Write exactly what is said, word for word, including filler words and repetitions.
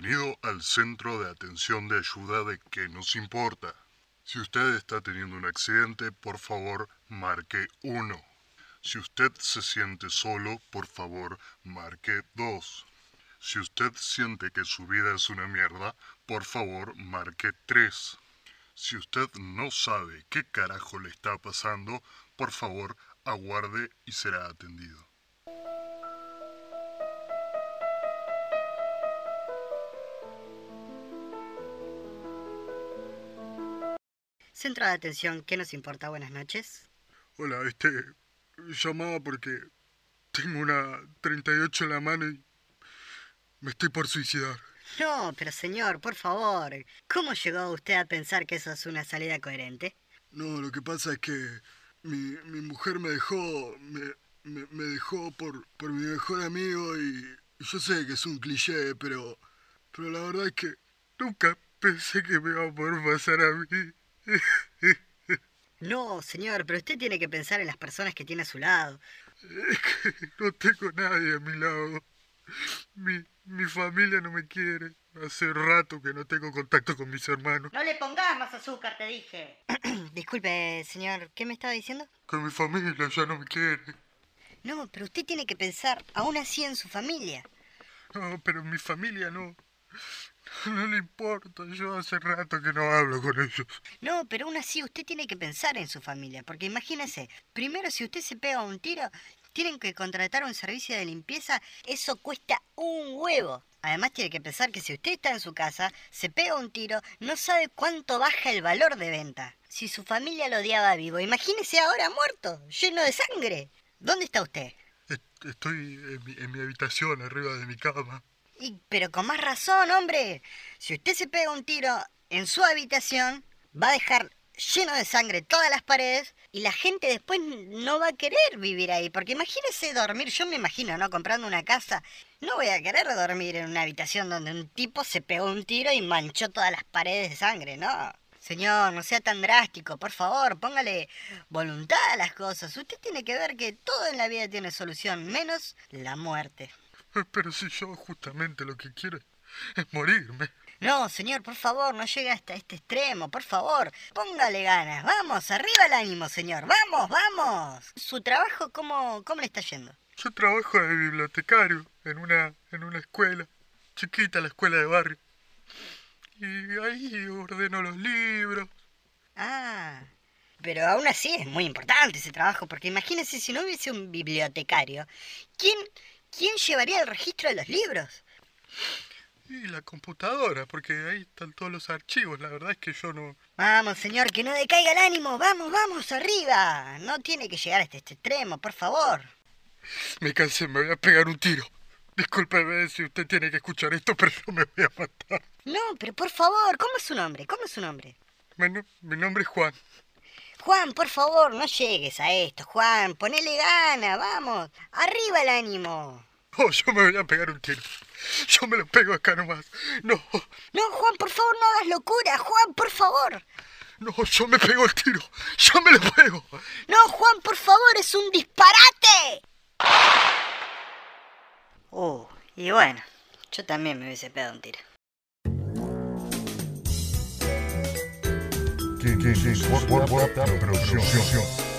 Bienvenido al Centro de Atención de Ayuda de ¿Qué nos importa? Si usted está teniendo un accidente, por favor, marque uno. Si usted se siente solo, por favor, marque dos. Si usted siente que su vida es una mierda, por favor, marque tres. Si usted no sabe qué carajo le está pasando, por favor, aguarde y será atendido. Centro de atención, ¿qué nos importa? Buenas noches. Hola, este... llamaba porque tengo una treinta y ocho en la mano y me estoy por suicidar. No, pero señor, por favor, ¿cómo llegó usted a pensar que eso es una salida coherente? No, lo que pasa es que mi, mi mujer me dejó, me, me, me dejó por, por mi mejor amigo y, y yo sé que es un cliché, pero, pero la verdad es que nunca pensé que me iba a poder pasar a mí. No, señor, pero usted tiene que pensar en las personas que tiene a su lado. Es que no tengo nadie a mi lado. Mi, mi familia no me quiere. Hace rato que no tengo contacto con mis hermanos. No le pongas más azúcar, te dije. Disculpe, señor, ¿qué me estaba diciendo? Que mi familia ya no me quiere. No, pero usted tiene que pensar aún así en su familia. No, pero mi familia no. No le importa, yo hace rato que no hablo con ellos. No, pero aún así usted tiene que pensar en su familia, porque imagínese, primero si usted se pega un tiro, tienen que contratar un servicio de limpieza, eso cuesta un huevo. Además tiene que pensar que si usted está en su casa, se pega un tiro, no sabe cuánto baja el valor de venta. Si su familia lo odiaba vivo, imagínese ahora muerto, lleno de sangre. ¿Dónde está usted? Estoy en mi, en mi habitación, arriba de mi cama. Y, pero con más razón, hombre. Si usted se pega un tiro en su habitación, va a dejar lleno de sangre todas las paredes y la gente después no va a querer vivir ahí. Porque imagínese dormir, yo me imagino, ¿no? Comprando una casa, no voy a querer dormir en una habitación donde un tipo se pegó un tiro y manchó todas las paredes de sangre, ¿no? Señor, no sea tan drástico, por favor, póngale voluntad a las cosas. Usted tiene que ver que todo en la vida tiene solución, menos la muerte. Pero si yo justamente lo que quiero es morirme. No, señor, por favor, no llegue hasta este extremo, por favor. Póngale ganas. Vamos, arriba el ánimo, señor. Vamos, vamos. ¿Su trabajo cómo, cómo le está yendo? Yo trabajo de bibliotecario en una, en una escuela. Chiquita, la escuela de barrio. Y ahí ordeno los libros. Ah, pero aún así es muy importante ese trabajo, porque imagínese si no hubiese un bibliotecario. ¿Quién, quién llevaría el registro de los libros? Y la computadora, porque ahí están todos los archivos. La verdad es que yo no... Vamos, señor, que no decaiga el ánimo. Vamos, vamos, arriba. No tiene que llegar hasta este extremo, por favor. Me cansé, me voy a pegar un tiro. Discúlpeme si usted tiene que escuchar esto, pero yo me voy a matar. No, pero por favor, ¿cómo es su nombre? ¿Cómo es su nombre? Bueno, mi nombre es Juan. Juan, por favor, no llegues a esto, Juan. Ponele gana, vamos. Arriba el ánimo. Oh, yo me voy a pegar un tiro. Yo me lo pego acá nomás. No. No, Juan, por favor, no hagas locura. Juan, por favor. No, yo me pego el tiro. Yo me lo pego. No, Juan, por favor, es un disparate. Oh, y bueno, yo también me hubiese pegado un tiro. ¿Qué, qué, qué, por, por, por, producción.